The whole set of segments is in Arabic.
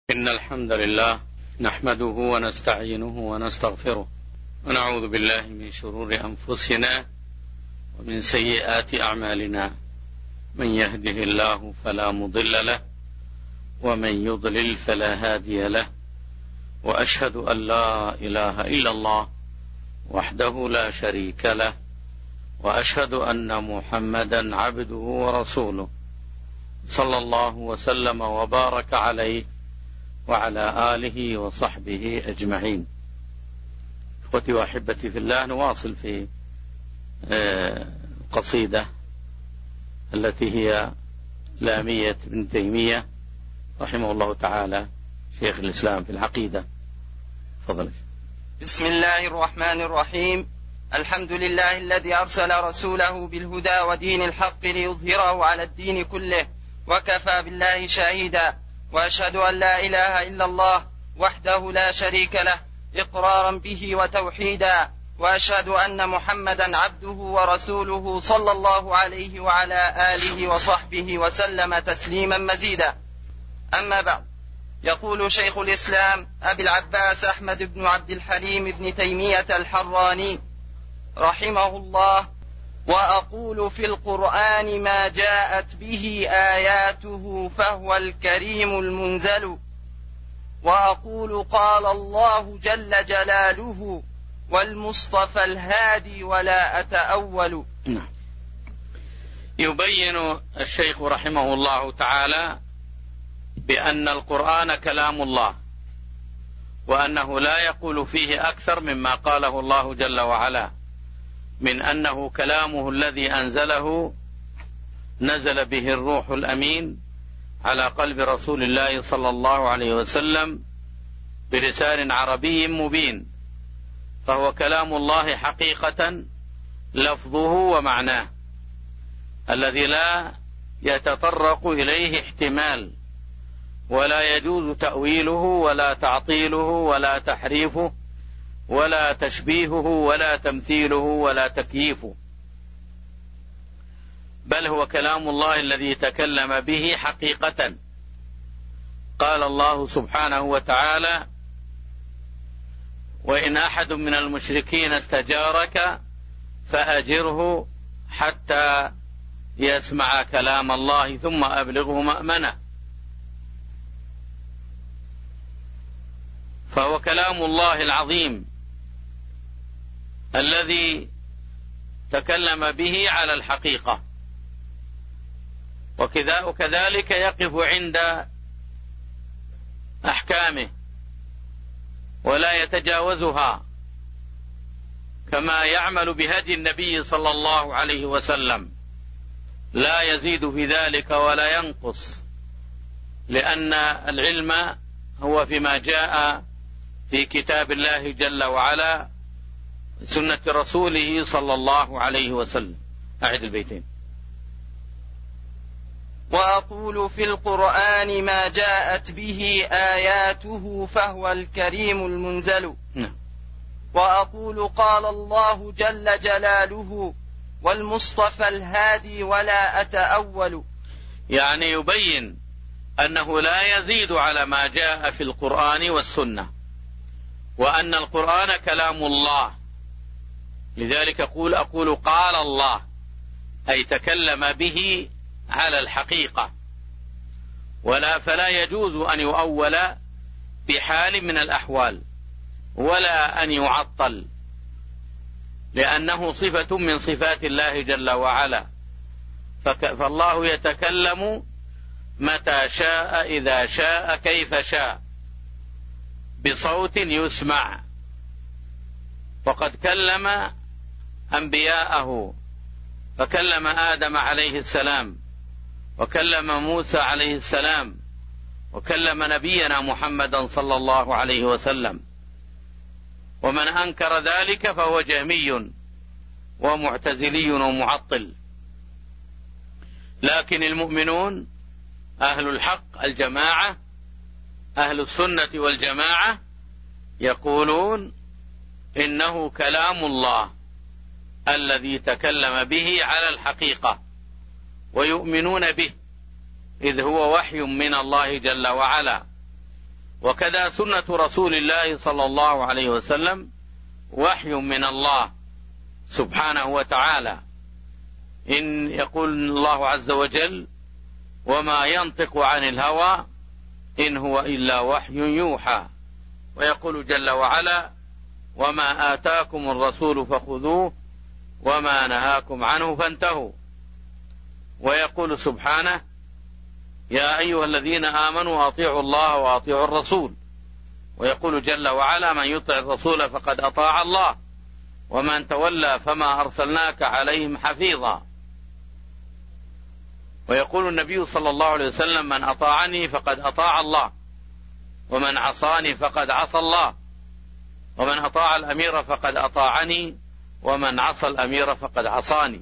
إن الحمد لله نحمده ونستعينه ونستغفره ونعوذ بالله من شرور أنفسنا ومن سيئات أعمالنا، من يهده الله فلا مضل له ومن يضلل فلا هادي له، وأشهد أن لا إله إلا الله وحده لا شريك له، وأشهد أن محمدا عبده ورسوله صلى الله وسلم وبارك عليه وعلى آله وصحبه أجمعين. إخوتي وأحبتي في الله، نواصل في القصيدة التي هي لامية ابن تيمية رحمه الله تعالى شيخ الإسلام في العقيدة. فضل. بسم الله الرحمن الرحيم. الحمد لله الذي أرسل رسوله بالهدى ودين الحق ليظهره على الدين كله، وكفى بالله شهيدا، وأشهد أن لا إله إلا الله وحده لا شريك له إقرارا به وتوحيدا، وأشهد أن محمدا عبده ورسوله صلى الله عليه وعلى آله وصحبه وسلم تسليما مزيدا. أما بعد، يقول شيخ الإسلام أبي العباس أحمد بن عبد الحليم بن تيمية الحراني رحمه الله: وأقول في القرآن ما جاءت به آياته فهو الكريم المنزل، وأقول قال الله جل جلاله والمصطفى الهادي ولا أتأول. يبين الشيخ رحمه الله تعالى بأن القرآن كلام الله، وأنه لا يقول فيه أكثر مما قاله الله جل وعلا، من أنه كلامه الذي أنزله نزل به الروح الأمين على قلب رسول الله صلى الله عليه وسلم بلسان عربي مبين، فهو كلام الله حقيقة لفظه ومعناه الذي لا يتطرق إليه احتمال، ولا يجوز تأويله ولا تعطيله ولا تحريفه ولا تشبيهه ولا تمثيله ولا تكييفه، بل هو كلام الله الذي تكلم به حقيقة. قال الله سبحانه وتعالى: وإن أحد من المشركين استجارك فأجره حتى يسمع كلام الله ثم أبلغه مأمنه. فهو كلام الله العظيم الذي تكلم به على الحقيقة، وكذلك يقف عند أحكامه ولا يتجاوزها، كما يعمل بهدي النبي صلى الله عليه وسلم، لا يزيد في ذلك ولا ينقص، لأن العلم هو فيما جاء في كتاب الله جل وعلا سنة رسوله صلى الله عليه وسلم. أعد البيتين. وأقول في القرآن ما جاءت به آياته فهو الكريم المنزل، وأقول قال الله جل جلاله والمصطفى الهادي ولا أتأول. يعني يبين أنه لا يزيد على ما جاء في القرآن والسنة، وأن القرآن كلام الله، لذلك أقول قال الله، أي تكلم به على الحقيقة، فلا يجوز أن يؤول بحال من الأحوال ولا أن يعطل، لأنه صفة من صفات الله جل وعلا، فالله يتكلم متى شاء إذا شاء كيف شاء بصوت يسمع، وقد كلم أنبياءه، فكلم آدم عليه السلام، وكلم موسى عليه السلام، وكلم نبينا محمدا صلى الله عليه وسلم. ومن أنكر ذلك فهو جهمي ومعتزلي ومعطل. لكن المؤمنون أهل الحق الجماعة أهل السنة والجماعة يقولون إنه كلام الله الذي تكلم به على الحقيقة، ويؤمنون به إذ هو وحي من الله جل وعلا، وكذا سنة رسول الله صلى الله عليه وسلم وحي من الله سبحانه وتعالى. إن يقول الله عز وجل: وما ينطق عن الهوى إن هو إلا وحي يوحى. ويقول جل وعلا: وما آتاكم الرسول فخذوه وما نهاكم عنه فانتهوا. ويقول سبحانه: يا أيها الذين آمنوا أطيعوا الله وأطيعوا الرسول. ويقول جل وعلا: من يطع الرسول فقد أطاع الله ومن تولى فما أرسلناك عليهم حفيظا. ويقول النبي صلى الله عليه وسلم: من أطاعني فقد أطاع الله ومن عصاني فقد عصى الله ومن أطاع الأمير فقد أطاعني ومن عصى الأمير فقد عصاني،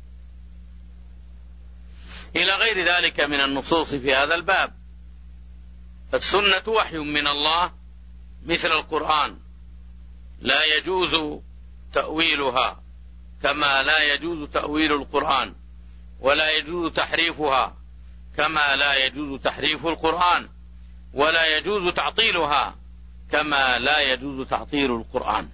إلى غير ذلك من النصوص في هذا الباب. فالسنة وحي من الله مثل القرآن، لا يجوز تأويلها كما لا يجوز تأويل القرآن، ولا يجوز تحريفها كما لا يجوز تحريف القرآن، ولا يجوز تعطيلها كما لا يجوز تعطيل القرآن،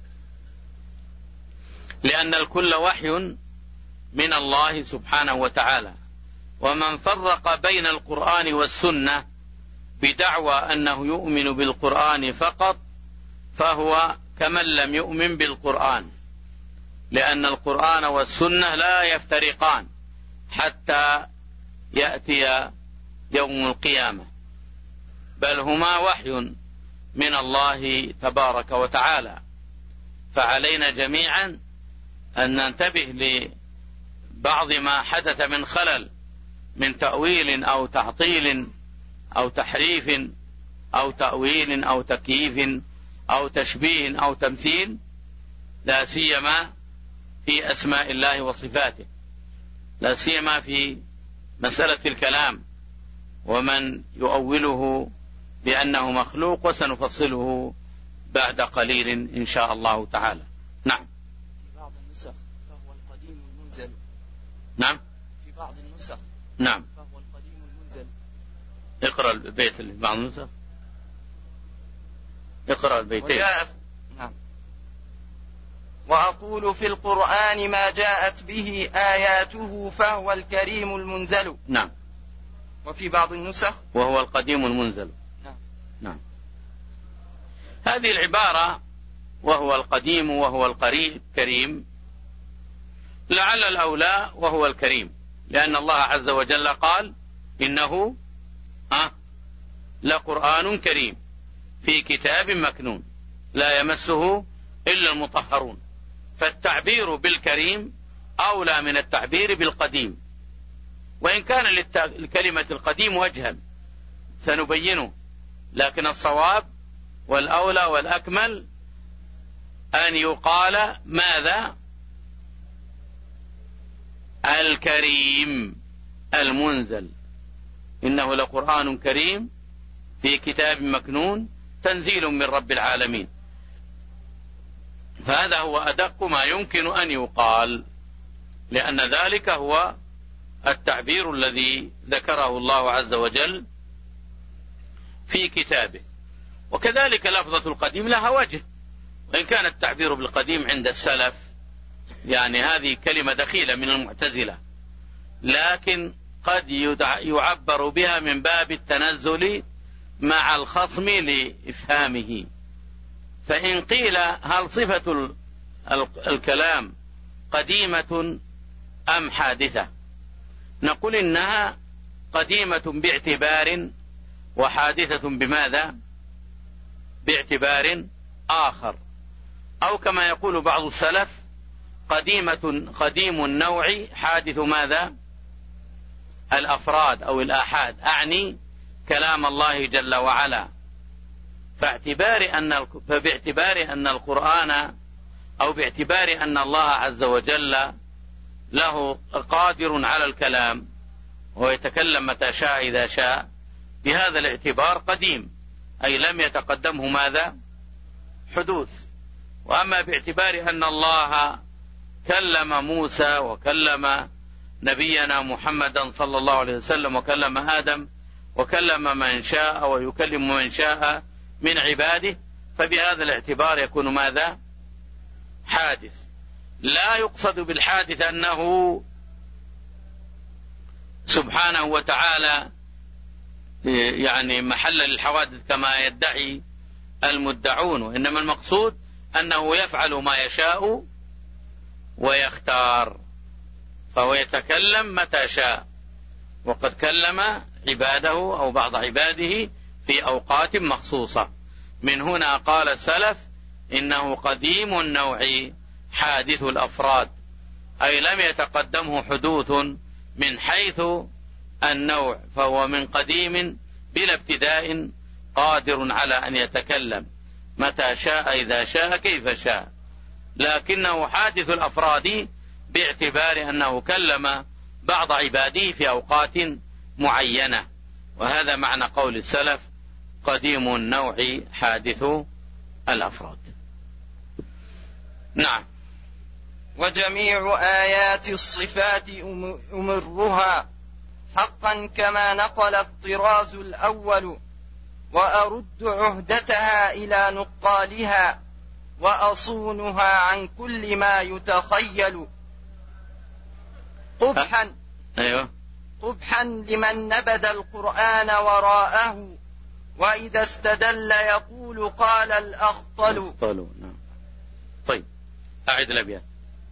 لأن الكل وحي من الله سبحانه وتعالى. ومن فرق بين القرآن والسنة بدعوى أنه يؤمن بالقرآن فقط فهو كمن لم يؤمن بالقرآن، لأن القرآن والسنة لا يفترقان حتى يأتي يوم القيامة، بل هما وحي من الله تبارك وتعالى. فعلينا جميعا أن ننتبه لبعض ما حدث من خلل من تأويل أو تعطيل أو تحريف أو تأويل أو تكييف أو تشبيه أو تمثيل، لا سيما في أسماء الله وصفاته، لا سيما في مسألة الكلام ومن يؤوله بأنه مخلوق، وسنفصله بعد قليل إن شاء الله تعالى. نعم. في بعض النسخ فهو القديم المنزل. نعم. في بعض النسخ. نعم. فهو القديم المنزل. اقرأ البيت اللي في بعض النسخ. اقرأ البيتين. نعم. وأقول في القرآن ما جاءت به آياته فهو الكريم المنزل. نعم. وفي بعض النسخ وهو القديم المنزل. نعم. نعم. هذه العبارة وهو القديم وهو الكريم لعل الأولى وهو الكريم، لأن الله عز وجل قال: إنه لقرآن كريم في كتاب مكنون لا يمسه إلا المطهرون. فالتعبير بالكريم أولى من التعبير بالقديم، وإن كان لكلمة القديم وجها سنبينه، لكن الصواب والأولى والأكمل أن يقال ماذا؟ الكريم المنزل، إنه لقرآن كريم في كتاب مكنون تنزيل من رب العالمين. فهذا هو أدق ما يمكن أن يقال، لأن ذلك هو التعبير الذي ذكره الله عز وجل في كتابه. وكذلك لفظة القديم لها وجه، وإن كان التعبير بالقديم عند السلف يعني هذه كلمة دخيلة من المعتزلة، لكن قد يعبر بها من باب التنزل مع الخصم لإفهامه. فإن قيل هل صفة الكلام قديمة أم حادثة، نقول إنها قديمة باعتبار وحادثة بماذا؟ باعتبار آخر، أو كما يقول بعض السلف قديم النوع حادث ماذا؟ الأفراد أو الآحاد، أعني كلام الله جل وعلا. فباعتبار أن القرآن أو باعتبار أن الله عز وجل له قادر على الكلام ويتكلم متى شاء إذا شاء، بهذا الاعتبار قديم، أي لم يتقدمه ماذا؟ حدوث. وأما باعتبار أن الله كلم موسى وكلم نبينا محمدا صلى الله عليه وسلم وكلم آدم وكلم من شاء ويكلم من شاء من عباده، فبهذا الاعتبار يكون ماذا؟ حادث. لا يقصد بالحادث أنه سبحانه وتعالى يعني محل للحوادث كما يدعي المدعون، وإنما المقصود أنه يفعل ما يشاء ويختار، فهو يتكلم متى شاء، وقد كلم عباده أو بعض عباده في أوقات مخصوصة. من هنا قال السلف إنه قديم النوع حادث الأفراد، أي لم يتقدمه حدوث من حيث النوع، فهو من قديم بلا ابتداء قادر على أن يتكلم متى شاء إذا شاء كيف شاء، لكنه حادث الأفراد باعتبار أنه كلم بعض عباده في أوقات معينة، وهذا معنى قول السلف قديم النوع حادث الأفراد. نعم. وجميع آيات الصفات أمرها حقا كما نقل الطراز الأول، وأرد عهدتها إلى نقالها، وأصونها عن كل ما يتخيل. قبحا لمن نبذ القرآن وراءه، وإذا استدل يقول قال الأخطل. طيب أعد الأبيات.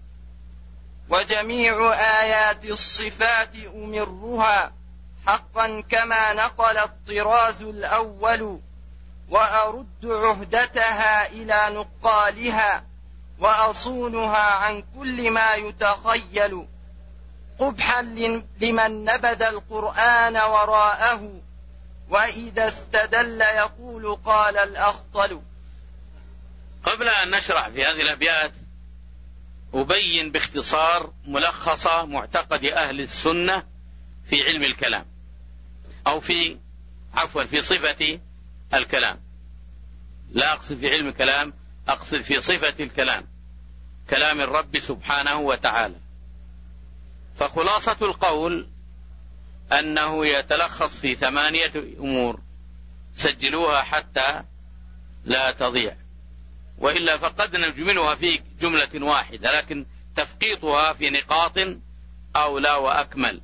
وجميع آيات الصفات أمرها حقا كما نقل الطراز الأول، وأرد عهدتها إلى نقالها، وأصونها عن كل ما يتخيل. قبحا لمن نبذ القرآن وراءه، وإذا استدل يقول قال الأخطل. قبل أن نشرح في هذه الأبيات أبين باختصار ملخص معتقد أهل السنة في علم الكلام، أو في صفة الكلام. لا أقصد في علم الكلام، أقصد في صفة الكلام، كلام الرب سبحانه وتعالى. فخلاصة القول أنه يتلخص في 8 أمور، سجلوها حتى لا تضيع، وإلا فقد نجملها في جملة واحدة، لكن تفقيطها في نقاط أولى وأكمل.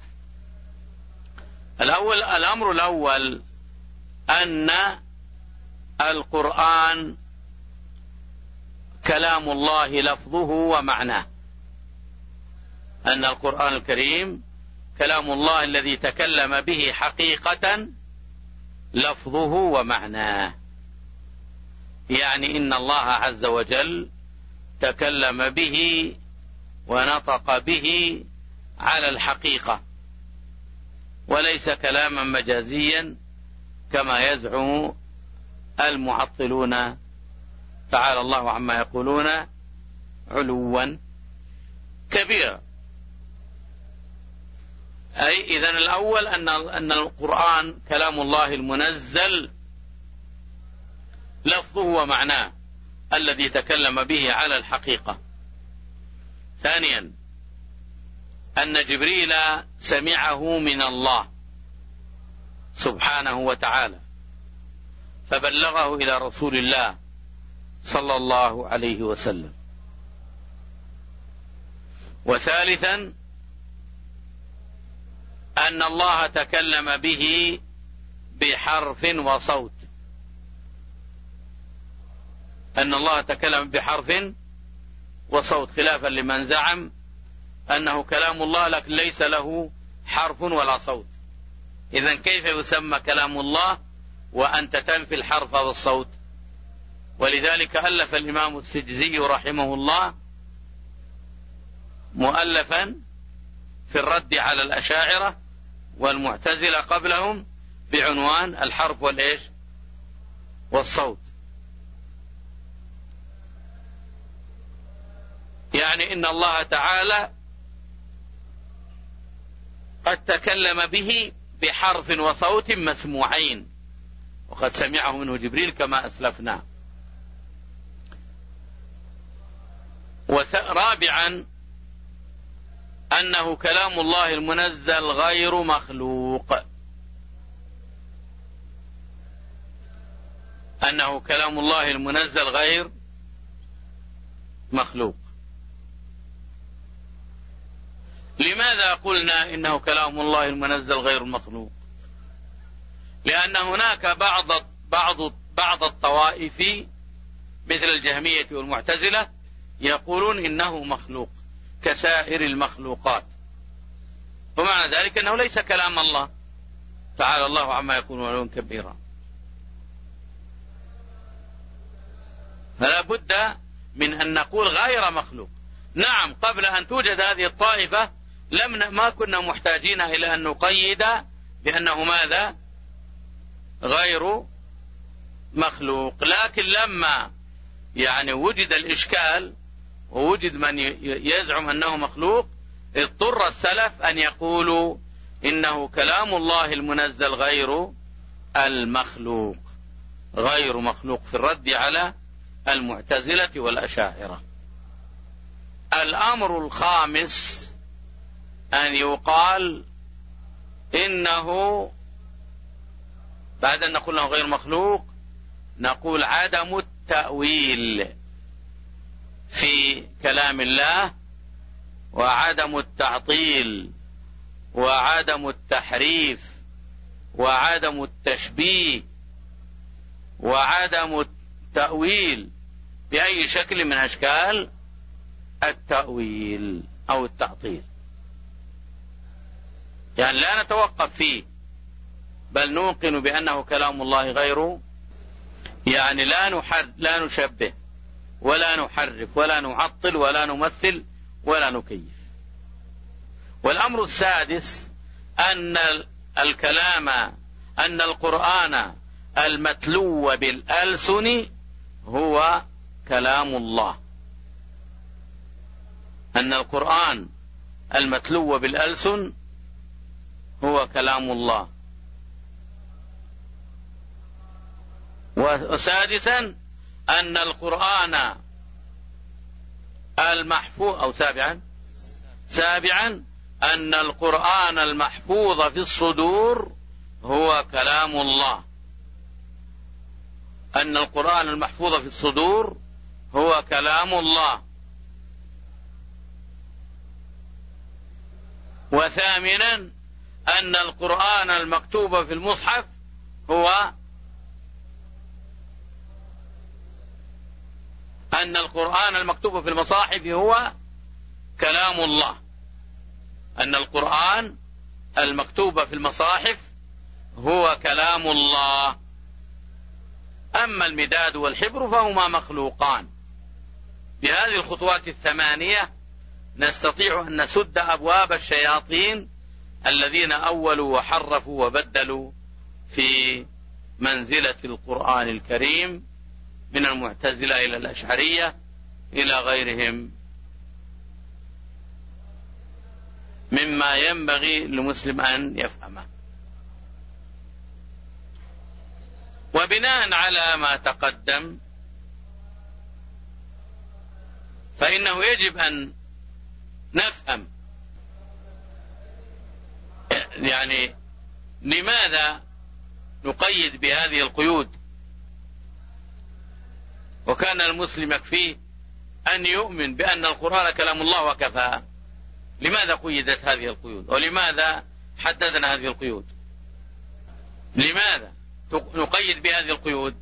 الأمر الأول أن القرآن كلام الله لفظه ومعناه، أن القرآن الكريم كلام الله الذي تكلم به حقيقة لفظه ومعناه، يعني إن الله عز وجل تكلم به ونطق به على الحقيقة، وليس كلاما مجازيا كما يزعم المعطلون، تعالى الله عما يقولون علوا كبيرا. أي إذن الأول أن القرآن كلام الله المنزل لفظه ومعناه الذي تكلم به على الحقيقة. ثانيا أن جبريل سمعه من الله سبحانه وتعالى فبلغه إلى رسول الله صلى الله عليه وسلم. وثالثا أن الله تكلم به بحرف وصوت، أن الله تكلم بحرف وصوت، خلافا لمن زعم أنه كلام الله لكن ليس له حرف ولا صوت. إذن كيف يسمى كلام الله وأنت تنفي الحرف والصوت؟ ولذلك ألف الإمام السجزي رحمه الله مؤلفا في الرد على الأشاعرة والمعتزلة قبلهم بعنوان الحرف والإيش والصوت. يعني إن الله تعالى قد تكلم به بحرف وصوت مسموعين، وقد سمعه منه جبريل كما أسلفنا. رابعا أنه كلام الله المنزل غير مخلوق، بأنه كلام الله المنزل غير مخلوق. لماذا قلنا إنه كلام الله المنزل غير مخلوق؟ لأن هناك بعض الطوائف مثل الجهمية والمعتزلة يقولون إنه مخلوق كسائر المخلوقات، ومعنى ذلك أنه ليس كلام الله، تعالى الله عما يقولون علوا كبيرا. فلا بد من أن نقول غير مخلوق. نعم، قبل أن توجد هذه الطائفة ما كنا محتاجين إلى أن نقيد بأنه ماذا؟ غير مخلوق. لكن لما وجد الإشكال ووجد من يزعم أنه مخلوق، اضطر السلف أن يقولوا إنه كلام الله المنزل غير المخلوق، غير مخلوق، في الرد على المعتزلة والأشاعرة. الأمر الخامس أن يقال إنه بعد أن نقول له غير مخلوق نقول عدم التأويل في كلام الله، وعدم التعطيل، وعدم التحريف، وعدم التشبيه، وعدم التأويل بأي شكل من أشكال التأويل أو التعطيل. لا نتوقف فيه، بل نوقن بأنه كلام الله غير، لا نشبه ولا نحرف ولا نعطل ولا نمثل ولا نكيف. والأمر السادس أن القرآن المتلو بالألسن هو كلام الله، أن القرآن المتلو بالألسن هو كلام الله. وسادسا أن القرآن المحفوظ، أو سابعا أن القرآن المحفوظ في الصدور هو كلام الله، أن القرآن المحفوظ في الصدور هو كلام الله. وثامنا أن القرآن المكتوب في المصحف هو أن القرآن المكتوب في المصاحف هو كلام الله، أن القرآن المكتوب في المصاحف هو كلام الله. أما المداد والحبر فهما مخلوقان. بهذه الخطوات الثمانية نستطيع أن نسد أبواب الشياطين الذين أولوا وحرفوا وبدلوا في منزلة القرآن الكريم، من المعتزلة إلى الأشعرية إلى غيرهم، مما ينبغي للمسلم أن يفهمه. وبناء على ما تقدم فإنه يجب أن نفهم لماذا نقيد بهذه القيود، وكان المسلم يكفيه أن يؤمن بأن القرآن كلام الله وكفى. لماذا قيدت هذه القيود؟ ولماذا حددنا هذه القيود؟ لماذا نقيد بهذه القيود؟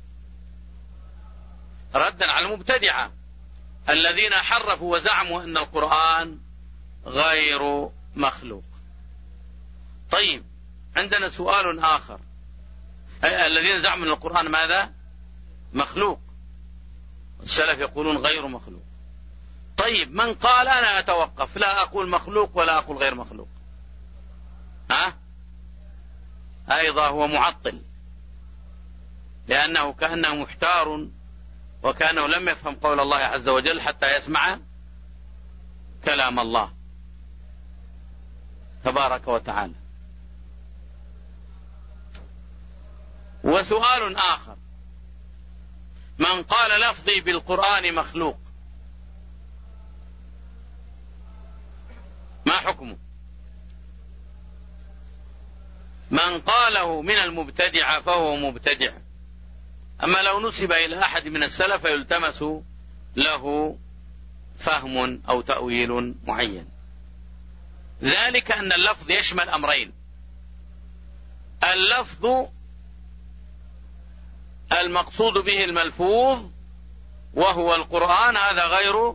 ردا على المبتدعة الذين حرفوا وزعموا أن القرآن غير مخلوق. طيب، عندنا سؤال آخر. الذين زعموا أن القرآن ماذا؟ مخلوق. السلف يقولون غير مخلوق. طيب، من قال أنا أتوقف، لا أقول مخلوق ولا أقول غير مخلوق، أيضا هو معطل، لأنه كأنه محتار، وكأنه لم يفهم قول الله عز وجل حتى يسمع كلام الله تبارك وتعالى. وسؤال آخر: من قال لفظي بالقرآن مخلوق ما حكمه؟ من قاله من المبتدع فهو مبتدع، أما لو نسب إلى أحد من السلف فيلتمس له فهم أو تأويل معين. ذلك أن اللفظ يشمل أمرين: اللفظ المقصود به الملفوظ وهو القرآن، هذا غير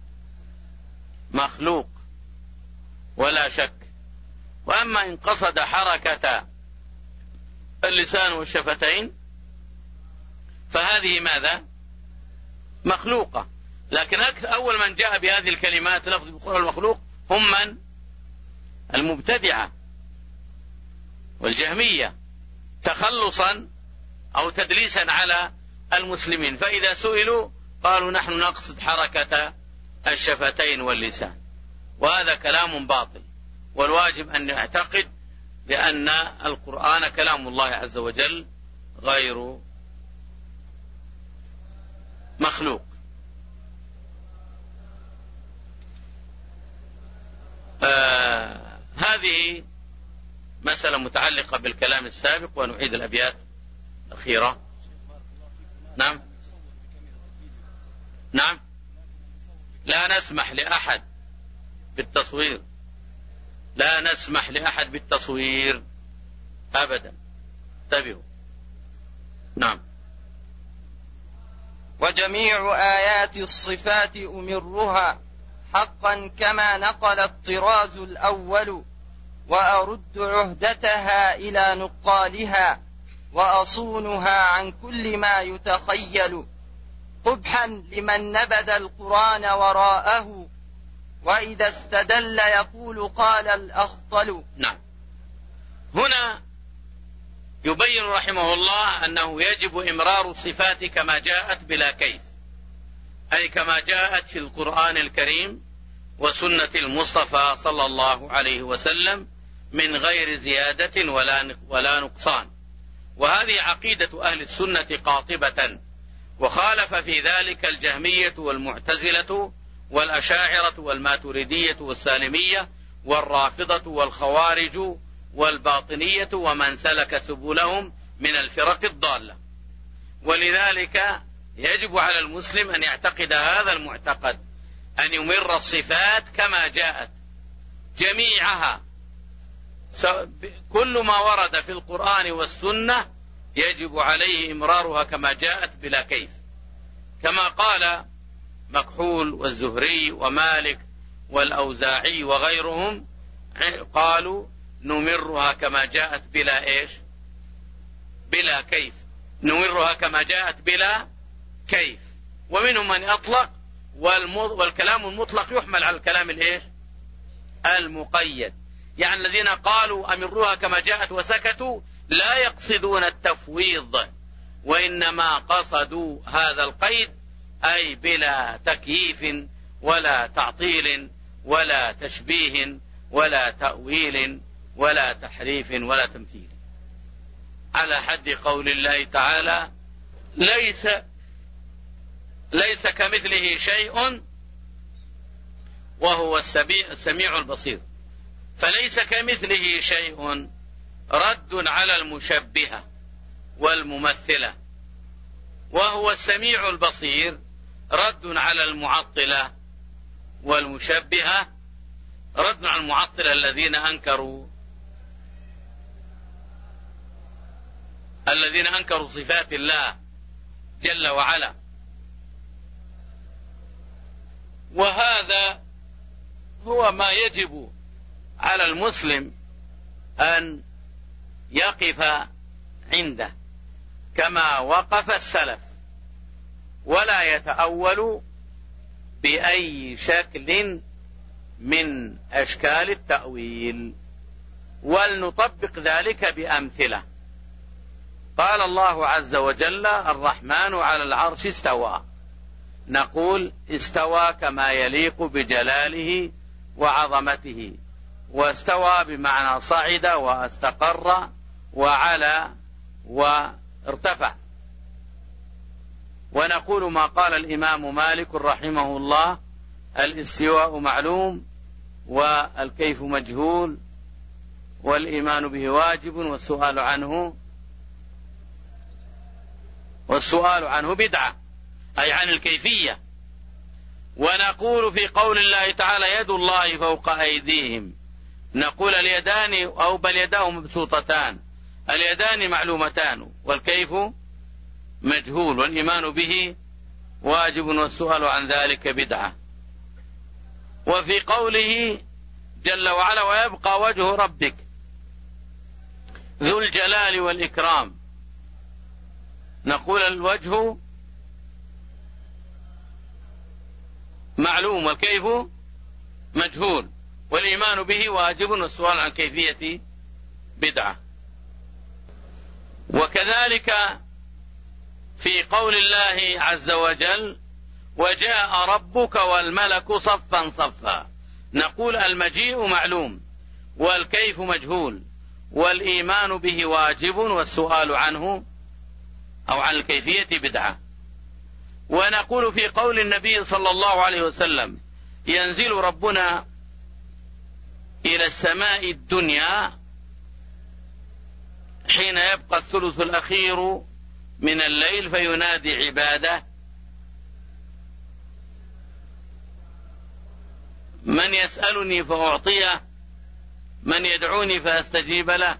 مخلوق ولا شك. وأما إن قصد حركة اللسان والشفتين فهذه ماذا؟ مخلوقة. لكن أول من جاء بهذه الكلمات لفظ بالقرآن المخلوق هم من؟ المبتدعة والجهمية، تخلصا أو تدليسا على المسلمين، فإذا سئلوا قالوا نحن نقصد حركة الشفتين واللسان، وهذا كلام باطل. والواجب أن نعتقد بأن القرآن كلام الله عز وجل غير مخلوق. هذه مسألة متعلقة بالكلام السابق، ونعيد الأبيات الأخيرة. نعم نعم، لا نسمح لأحد بالتصوير، لا نسمح لأحد بالتصوير أبدا، انتبهوا. نعم. وجميع آيات الصفات أمرها حقا كما نقل الطراز الأول، وأرد عهدتها إلى نقالها، وأصونها عن كل ما يتخيل، قبحا لمن نبذ القرآن وراءه، وإذا استدل يقول قال الأخطل. نعم. هنا يبين رحمه الله أنه يجب إمرار الصفات كما جاءت بلا كيف، أي كما جاءت في القرآن الكريم وسنة المصطفى صلى الله عليه وسلم من غير زيادة ولا نقصان. وهذه عقيدة أهل السنة قاطبة، وخالف في ذلك الجهمية والمعتزلة والأشاعرة والماتريدية والسالمية والرافضة والخوارج والباطنية ومن سلك سبلهم من الفرق الضالة. ولذلك يجب على المسلم أن يعتقد هذا المعتقد، أن يمر الصفات كما جاءت جميعها، كل ما ورد في القرآن والسنة يجب عليه إمرارها كما جاءت بلا كيف، كما قال مكحول والزهري ومالك والأوزاعي وغيرهم، قالوا نمرها كما جاءت بلا إيش؟ بلا كيف، نمرها كما جاءت بلا كيف. ومنهم من أطلق، والكلام المطلق يحمل على الكلام الإيش؟ المقيد. يعني الذين قالوا أمروها كما جاءت وسكتوا لا يقصدون التفويض، وإنما قصدوا هذا القيد، أي بلا تكييف ولا تعطيل ولا تشبيه ولا تأويل ولا تحريف ولا تمثيل، على حد قول الله تعالى ليس كمثله شيء وهو السميع البصير. فليس كمثله شيء رد على المشبهة والممثلة، وهو السميع البصير رد على المعطلة والمشبهة، رد على المعطلة الذين أنكروا صفات الله جل وعلا. وهذا هو ما يجب على المسلم أن يقف عنده كما وقف السلف، ولا يتأول بأي شكل من أشكال التأويل، ولنطبق ذلك بأمثلة. قال الله عز وجل الرحمن على العرش استوى، نقول استوى كما يليق بجلاله وعظمته، واستوى بمعنى صعد واستقر وعلى وارتفع. ونقول ما قال الإمام مالك رحمه الله الاستواء معلوم والكيف مجهول والإيمان به واجب والسؤال عنه والسؤال عنه بدعة، أي عن الكيفية. ونقول في قول الله تعالى يد الله فوق أيديهم، نقول اليدان أو بل يداه مبسوطتان، اليدان معلومتان والكيف مجهول، والإيمان به واجب والسؤال عن ذلك بدعة. وفي قوله جل وعلا ويبقى وجه ربك ذو الجلال والإكرام، نقول الوجه معلوم والكيف مجهول، والإيمان به واجب والسؤال عن كيفية بدعة. وكذلك في قول الله عز وجل وجاء ربك والملك صفا صفا، نقول المجيء معلوم والكيف مجهول، والإيمان به واجب والسؤال عنه أو عن الكيفية بدعة. ونقول في قول النبي صلى الله عليه وسلم ينزل ربنا إلى السماء الدنيا حين يبقى الثلث الأخير من الليل فينادي عباده من يسألني فأعطيه، من يدعوني فأستجيب له،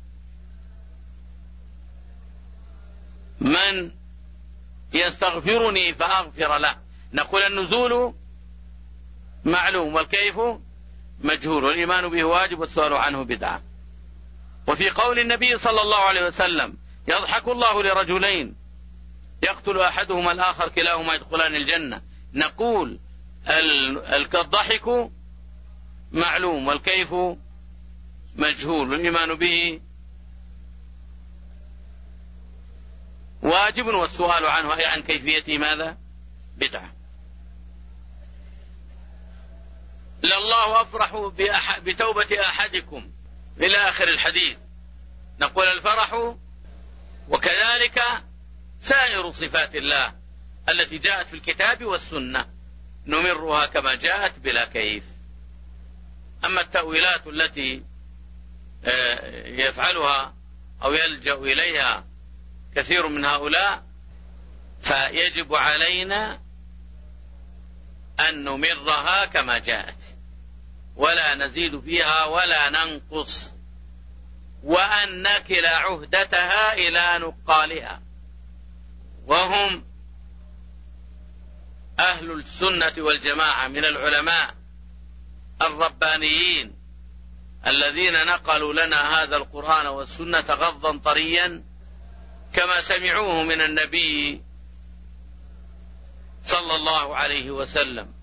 من يستغفرني فأغفر له. نقول النزول معلوم والكيف مجهول، والإيمان به واجب والسؤال عنه بدعة. وفي قول النبي صلى الله عليه وسلم يضحك الله لرجلين يقتل أحدهما الآخر كلاهما يدخلان الجنة، نقول الضحك معلوم والكيف مجهول، والإيمان به واجب والسؤال عنه أي عن كيفية ماذا بدعة. لله أفرح بتوبة أحدكم إلى آخر الحديث، نقول الفرح وكذلك سائر صفات الله التي جاءت في الكتاب والسنة نمرها كما جاءت بلا كيف. أما التأويلات التي يفعلها أو يلجأ إليها كثير من هؤلاء فيجب علينا أن نمرها كما جاءت ولا نزيد فيها ولا ننقص، وأن نكل عهدتها إلى نقالها، وهم أهل السنة والجماعة من العلماء الربانيين الذين نقلوا لنا هذا القرآن والسنة غضا طريا كما سمعوه من النبي صلى الله عليه وسلم.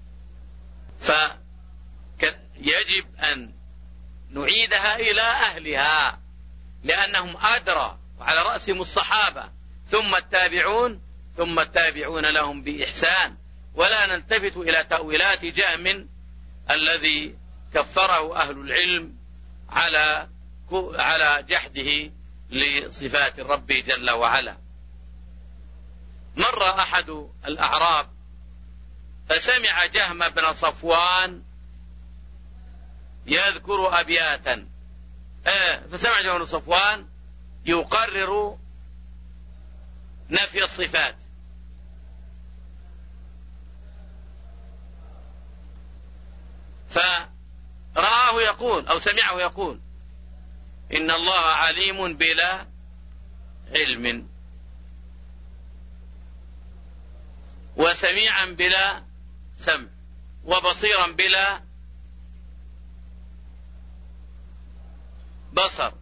فيجب أن نعيدها إلى أهلها لأنهم أدرى، وعلى رأسهم الصحابة ثم التابعون ثم التابعون لهم بإحسان، ولا نلتفت إلى تأويلات جهم الذي كفره أهل العلم على جحده لصفات الرب جل وعلا. مر أحد الأعراب فسمع جهم بن صفوان يذكر أبياتا، فسمع جهم بن صفوان يقرر نفي الصفات، فرآه يقول أو سمعه يقول إن الله عليم بلا علم وسميعا بلا سمع وبصيرا بلا بصر،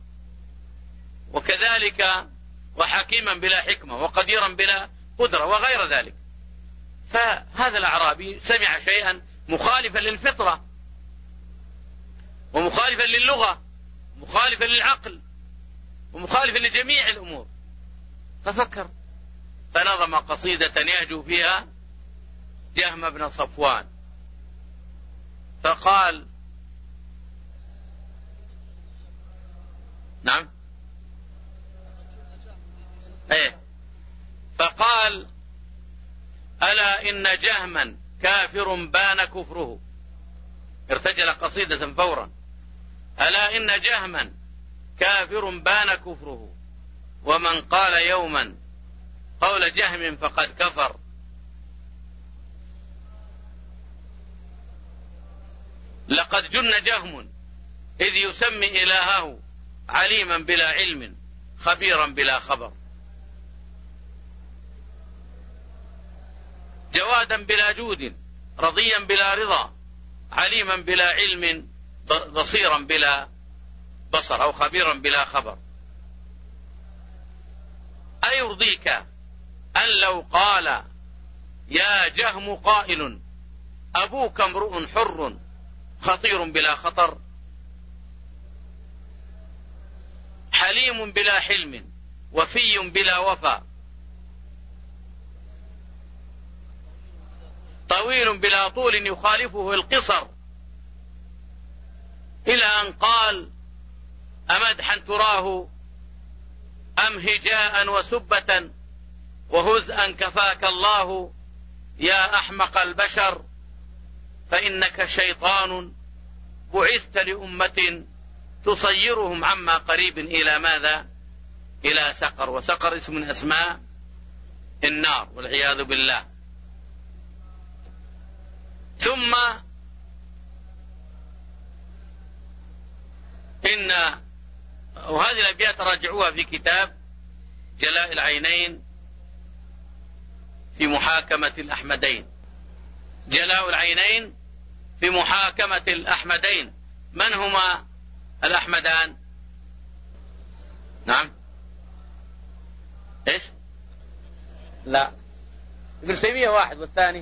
وكذلك وحكيما بلا حكمة وقديرا بلا قدرة وغير ذلك. فهذا الأعرابي سمع شيئا مخالفا للفطرة ومخالفا للغة مخالفا للعقل ومخالفا لجميع الأمور، ففكر فنظم قصيدة يهجو فيها جهم بن صفوان، فقال نعم فقال ألا إن جهما كافر بان كفره، ارتجل قصيدة فورا، ألا إن جهما كافر بان كفره ومن قال يوما قول جهم فقد كفر. لقد جن جهم إذ يسمي إلهه عليما بلا علم خبيرا بلا خبر، جوادا بلا جود رضيا بلا رضا، عليما بلا علم بصيرا بلا بصر، أو خبيرا بلا خبر. أيرضيك أن لو قال يا جهم قائل أبوك امرؤ حر خطير بلا خطر، حليم بلا حلم وفي بلا وفا، طويل بلا طول يخالفه القصر، إلى أن قال أمدحا تراه أم هجاء وسبة وهزءا كفاك الله يا أحمق البشر، فإنك شيطان بعثت لأمة تصيرهم عما قريب إلى ماذا؟ إلى سقر. وسقر اسم من أسماء النار والعياذ بالله. ثم إن وهذه الأبيات راجعوها في كتاب جلاء العينين في محاكمة الأحمدين. جلاء العينين في محاكمة الأحمدين. من هما الأحمدان؟ نعم، إيش؟ لا، ابن تيمية واحد والثاني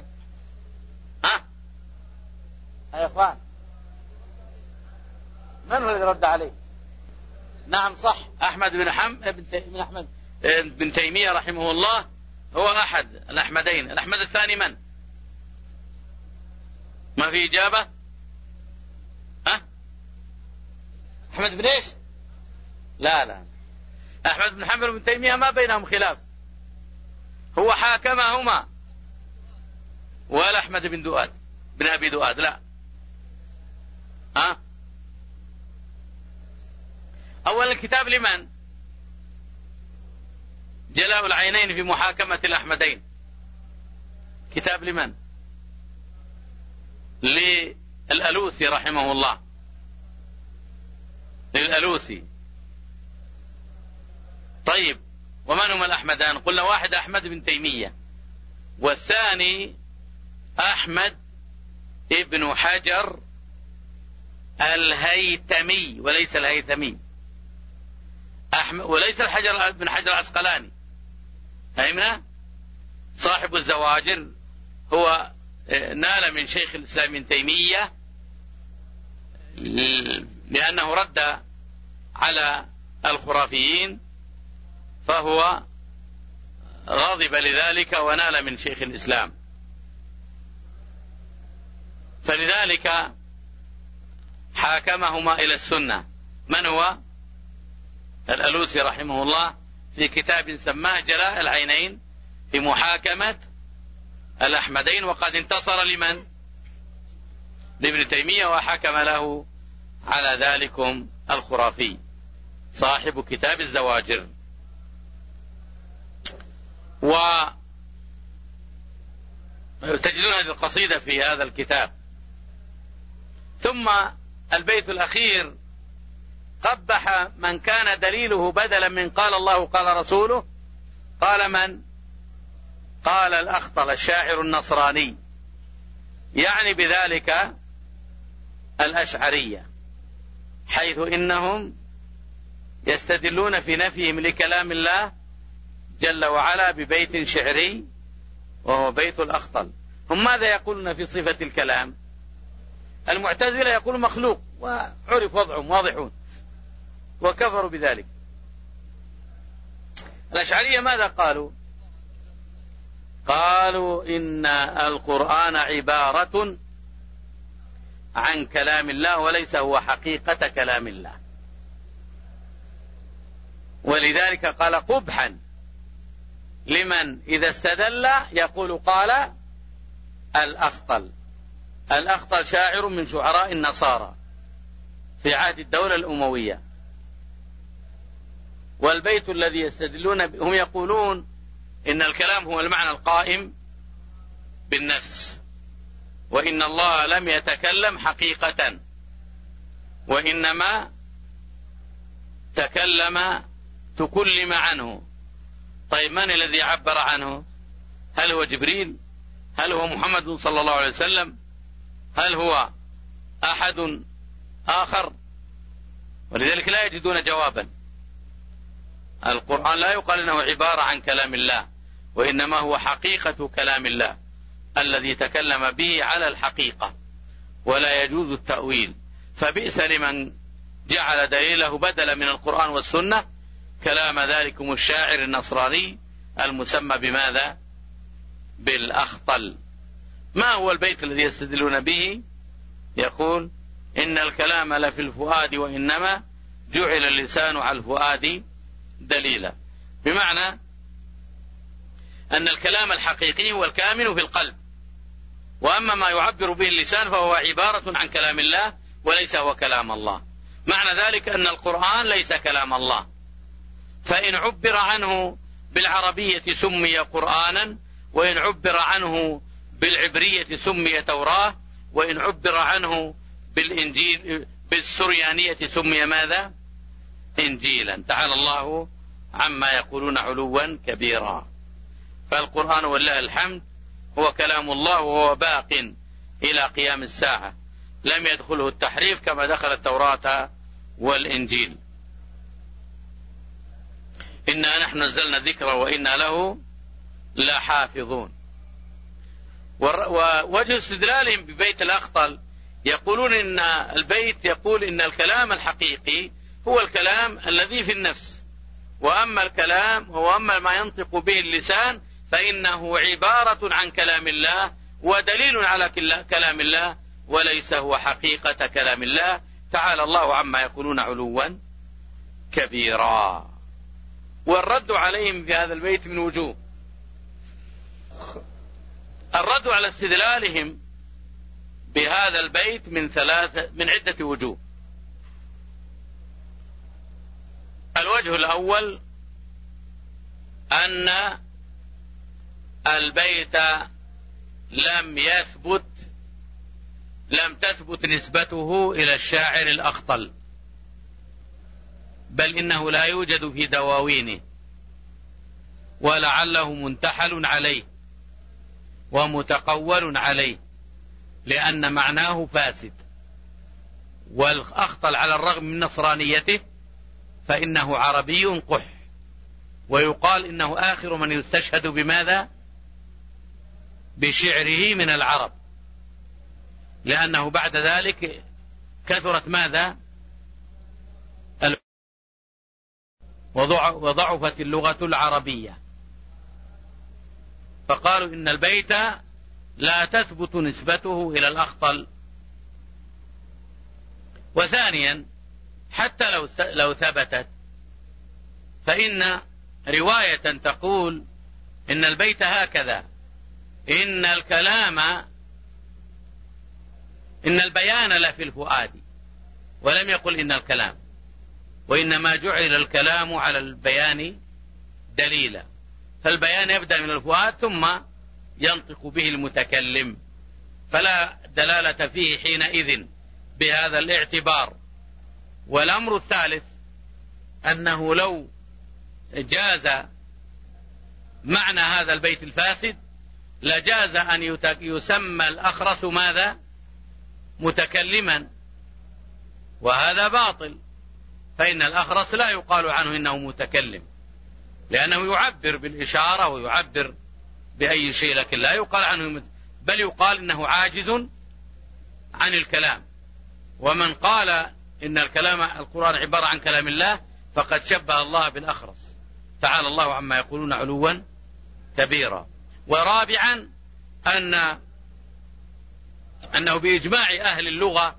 يا إخوان من هو الذي رد عليه؟ نعم صح، أحمد بن تيمية رحمه الله هو أحد الأحمدين. الأحمد الثاني من؟ ما في إجابة؟ أحمد بن إيش؟ لا، أحمد بن حنبل بن تيمية ما بينهم خلاف، هو حاكمهما، ولا أحمد بن أبي دؤاد لا. أول الكتاب لمن؟ جلاء العينين في محاكمة الأحمدين، كتاب لمن؟ للألوسي رحمه الله، للألوسي. طيب، ومن هم الأحمدان؟ قلنا واحد أحمد بن تيمية، والثاني أحمد ابن حجر الهيتمي، وليس الهيثمي، وليس بن حجر العسقلاني. فهمنا؟ صاحب الزواجر هو نال من شيخ الإسلام ابن تيمية لأنه رد على الخرافيين، فهو غضب لذلك ونال من شيخ الإسلام، فلذلك حاكمهما إلى السنة. من هو؟ الألوسي رحمه الله في كتاب سماه جلاء العينين في محاكمة الأحمدين، وقد انتصر لمن؟ لابن تيمية، وحكم له على ذلكم الخرافي صاحب كتاب الزواجر. وتجدون هذه القصيدة في هذا الكتاب. ثم البيت الأخير قبح من كان دليله بدلا من قال الله قال رسوله. قال من؟ قال الأخطل الشاعر النصراني، يعني بذلك الأشعرية، حيث إنهم يستدلون في نفيهم لكلام الله جل وعلا ببيت شعري وهو بيت الأخطل. هم ماذا يقولون في صفة الكلام؟ المعتزلة يقول مخلوق، وعرف وضعهم واضحون وكفروا بذلك. الأشعرية ماذا قالوا؟ قالوا إن القرآن عبارة عن كلام الله وليس هو حقيقة كلام الله، ولذلك قال قبحا لمن إذا استدل يقول قال الأخطل. الأخطل شاعر من شعراء النصارى في عهد الدولة الأموية. والبيت الذي يستدلون هم يقولون إن الكلام هو المعنى القائم بالنفس، وإن الله لم يتكلم حقيقة، وإنما تكلم عنه. طيب من الذي عبر عنه؟ هل هو جبريل؟ هل هو محمد صلى الله عليه وسلم؟ هل هو أحد آخر؟ ولذلك لا يجدون جوابا. القرآن لا يقال إنه عبارة عن كلام الله، وإنما هو حقيقة كلام الله الذي تكلم به على الحقيقة، ولا يجوز التأويل. فبئس لمن جعل دليله بدلا من القرآن والسنة كلام ذلكم الشاعر النصراني المسمى بماذا؟ بالأخطل. ما هو البيت الذي يستدلون به؟ يقول إن الكلام لفي الفؤاد وإنما جعل اللسان على الفؤاد دليلا، بمعنى أن الكلام الحقيقي هو الكامن في القلب، وأما ما يعبر به اللسان فهو عبارة عن كلام الله وليس هو كلام الله. معنى ذلك أن القرآن ليس كلام الله، فإن عبر عنه بالعربية سمي قرآنا، وإن عبر عنه بالعبرية سمي توراة، وإن عبر عنه بالإنجيل بالسريانية سمي ماذا؟ إنجيلا. تعالى الله عما يقولون علوا كبيرا. فالقرآن ولله الحمد هو كلام الله، وهو باق إلى قيام الساعة، لم يدخله التحريف كما دخل التوراة والإنجيل. إنا نحن نزلنا الذكر وإنا له لحافظون. ووجه استدلالهم ببيت الأخطل يقولون إن البيت يقول إن الكلام الحقيقي هو الكلام الذي في النفس، وأما الكلام هو أما ما ينطق به اللسان فإنه عبارة عن كلام الله ودليل على كلام الله، وليس هو حقيقة كلام الله. تعالى الله عما يقولون علوا كبيرا. والرد عليهم في هذا البيت من وجوه. الرد على استدلالهم بهذا البيت من عدة وجوه. الوجه الأول أن البيت لم تثبت نسبته إلى الشاعر الأخطل، بل إنه لا يوجد في دواوينه، ولعله منتحل عليه ومتقول عليه، لأن معناه فاسد. والأخطل على الرغم من نصرانيته فإنه عربي قح، ويقال إنه آخر من يستشهد بماذا؟ بشعره من العرب، لأنه بعد ذلك كثرت ماذا؟ وضعفت اللغة العربية، فقالوا إن البيت لا تثبت نسبته إلى الأخطل. وثانيا حتى لو ثبتت فإن رواية تقول إن البيت هكذا: إن البيان لفي الفؤاد، ولم يقل إن الكلام، وإنما جعل الكلام على البيان دليلا، فالبيان يبدأ من الفؤاد ثم ينطق به المتكلم، فلا دلالة فيه حينئذ بهذا الاعتبار. والأمر الثالث أنه لو جاز معنى هذا البيت الفاسد لجاز أن يسمى الأخرس ماذا؟ متكلما، وهذا باطل، فإن الأخرس لا يقال عنه إنه متكلم، لأنه يعبر بالإشارة ويعبر بأي شيء، لكن لا يقال عنه بل يقال إنه عاجز عن الكلام. ومن قال إن القرآن عبارة عن كلام الله فقد شبه الله بالأخرس، تعالى الله عما يقولون علوا كبيرا. ورابعا أنه بإجماع أهل اللغة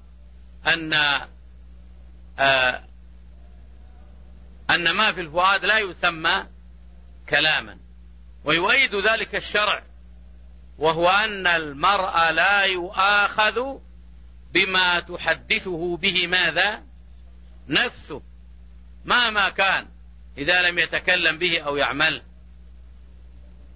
أن ما في الفؤاد لا يسمى كلاما، ويؤيد ذلك الشرع، وهو أن المرء لا يؤاخذ بما تحدثه به ماذا؟ نفسه، مهما كان إذا لم يتكلم به أو يعمل.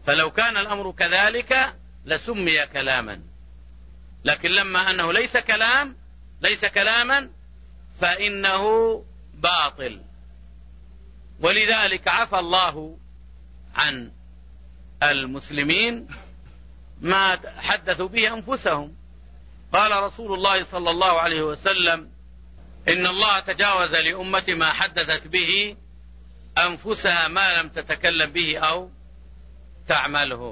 فلو كان الأمر كذلك لسمي كلاما، لكن لما أنه ليس كلاما فإنه باطل. ولذلك عفى الله عن المسلمين ما حدثوا به أنفسهم. قال رسول الله صلى الله عليه وسلم: إن الله تجاوز لأمتي ما حدثت به أنفسها ما لم تتكلم به أو تعمله.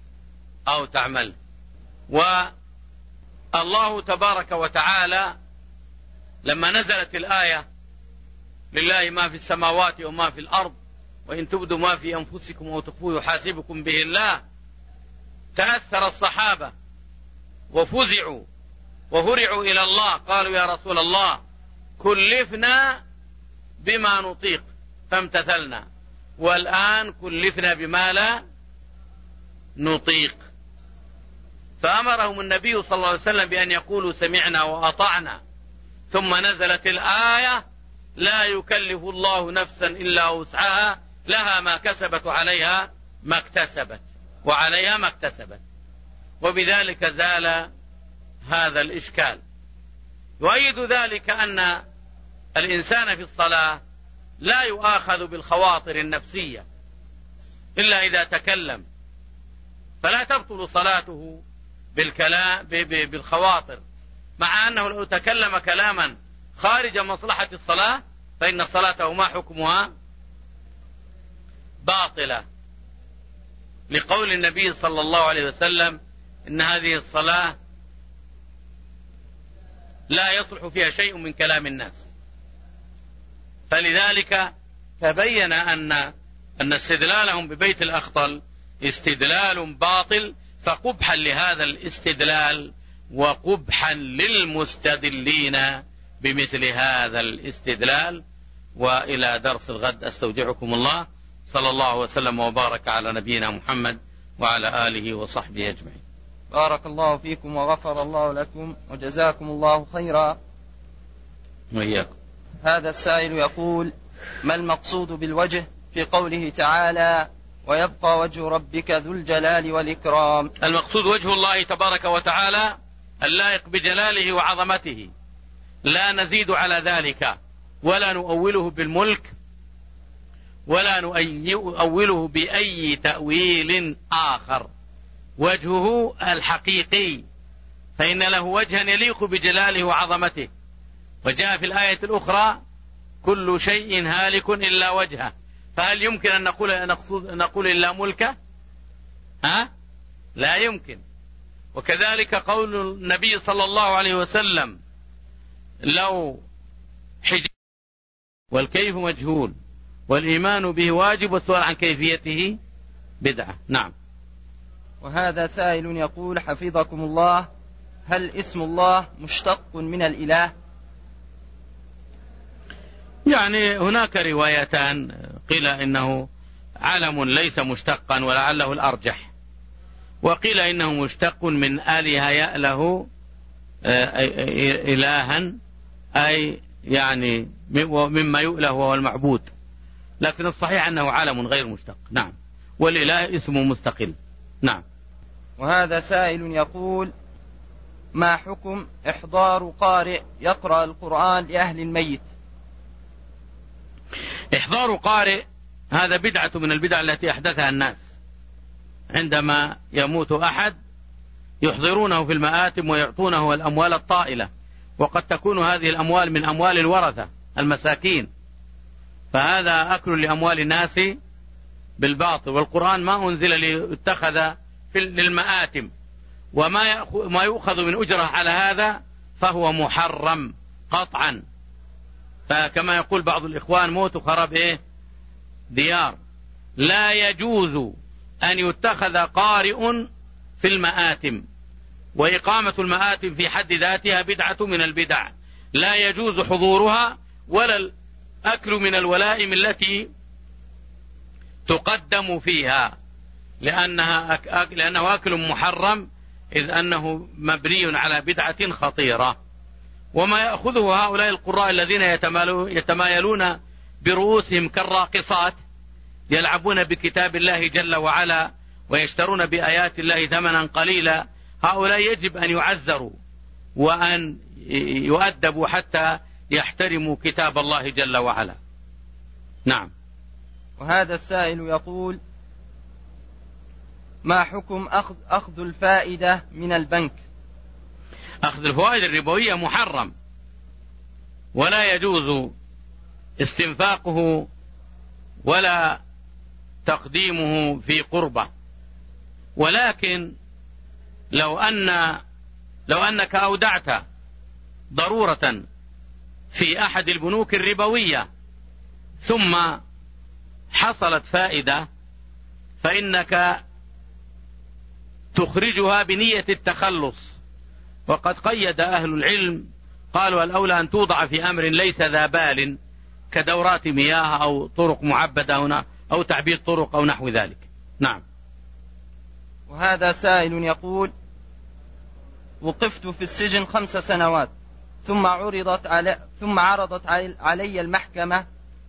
والله تبارك وتعالى لما نزلت الآية: لله ما في السماوات وما في الأرض وإن تبدوا ما في أنفسكم أو تخفوه يحاسبكم به الله، تأثر الصحابة وفزعوا وهرعوا إلى الله، قالوا: يا رسول الله كلفنا بما نطيق فامتثلنا، والآن كلفنا بما لا نطيق. فأمرهم النبي صلى الله عليه وسلم بأن يقولوا: سمعنا وأطعنا. ثم نزلت الآية: لا يكلف الله نفسا إلا وسعها، لها ما كسبت وعليها ما اكتسبت. وبذلك زال هذا الإشكال. يؤيد ذلك أن الإنسان في الصلاة لا يؤاخذ بالخواطر النفسية إلا إذا تكلم، فلا تبطل صلاته بالخواطر، مع أنه لو تكلم كلاما خارج مصلحة الصلاة فإن صلاته ما حكمها باطلة، لقول النبي صلى الله عليه وسلم: إن هذه الصلاة لا يصلح فيها شيء من كلام الناس. فلذلك تبين أن استدلالهم ببيت الأخطل استدلال باطل، فقبحا لهذا الاستدلال وقبحا للمستدلين بمثل هذا الاستدلال. وإلى درس الغد أستودعكم الله، صلى الله وسلم وبارك على نبينا محمد وعلى آله وصحبه أجمعين. بارك الله فيكم وغفر الله لكم وجزاكم الله خيرا. وإياكم. هذا السائل يقول: ما المقصود بالوجه في قوله تعالى: ويبقى وجه ربك ذو الجلال والإكرام؟ المقصود وجه الله تبارك وتعالى اللائق بجلاله وعظمته، لا نزيد على ذلك ولا نؤوله بالملك ولا نؤوله بأي تأويل آخر. وجهه الحقيقي، فإن له وجها يليق بجلاله وعظمته. وجاء في الآية الأخرى: كل شيء هالك إلا وجهه. فهل يمكن أن نقول إلا ملكه؟ لا يمكن. وكذلك قول النبي صلى الله عليه وسلم: لو حجاب والكيف مجهول والإيمان به واجب والسؤال عن كيفيته بدعة. نعم. وهذا سائل يقول: حفظكم الله، هل اسم الله مشتق من الإله؟ يعني هناك روايتان، قيل إنه علم ليس مشتقا ولعله الأرجح، وقيل إنه مشتق من آلهة يأله إلها، أي يعني مما يؤله وهو المعبود، لكن الصحيح أنه علم غير مشتق. نعم. والإله اسم مستقل. نعم. وهذا سائل يقول: ما حكم إحضار قارئ يقرأ القرآن لأهل الميت؟ إحضار قارئ هذا بدعة من البدع التي أحدثها الناس. عندما يموت أحد يحضرونه في المآتم ويعطونه الأموال الطائلة، وقد تكون هذه الأموال من أموال الورثة المساكين، فهذا أكل لأموال الناس بالباطل. والقرآن ما أنزل ليتخذ للمآتم، وما يؤخذ من أجرة على هذا فهو محرم قطعا. فكما يقول بعض الإخوان: موت خراب ديار. لا يجوز أن يتخذ قارئ في المآتم، وإقامة المآتم في حد ذاتها بدعة من البدع، لا يجوز حضورها ولا الأكل من الولائم التي تقدم فيها، لأنه أكل محرم، إذ أنه مبني على بدعة خطيرة. وما يأخذه هؤلاء القراء الذين يتمايلون برؤوسهم كالراقصات، يلعبون بكتاب الله جل وعلا ويشترون بآيات الله ثمنا قليلا، هؤلاء يجب أن يعزروا وأن يؤدبوا حتى يحترموا كتاب الله جل وعلا. نعم. وهذا السائل يقول: ما حكم أخذ الفائدة من البنك؟ أخذ الفوائد الربوية محرم، ولا يجوز استنفاقه ولا تقديمه في قربة، ولكن لو أنك أودعت ضرورة في أحد البنوك الربوية ثم حصلت فائدة فإنك تخرجها بنية التخلص، وقد قيد أهل العلم قالوا الأولى أن توضع في أمر ليس ذا بال كدورات مياه أو طرق معبدة هنا أو تعبير طرق أو نحو ذلك. نعم. وهذا سائل يقول: وقفت في السجن 5 سنوات ثم عرضت علي المحكمة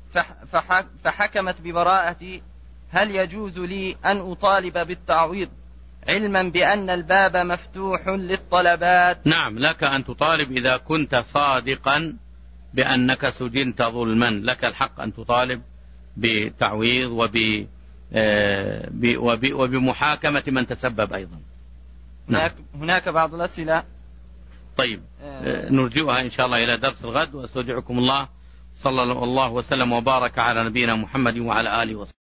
فحكمت ببراءتي، هل يجوز لي أن أطالب بالتعويض علما بأن الباب مفتوح للطلبات؟ نعم، لك أن تطالب إذا كنت صادقا بأنك سجنت ظلما، لك الحق أن تطالب بتعويض وبمحاكمة من تسبب أيضا. هناك بعض الأسئلة. طيب، نرجئها إن شاء الله إلى درس الغد، وأستودعكم الله. صلى الله وسلم وبارك على نبينا محمد وعلى آله وصحبه.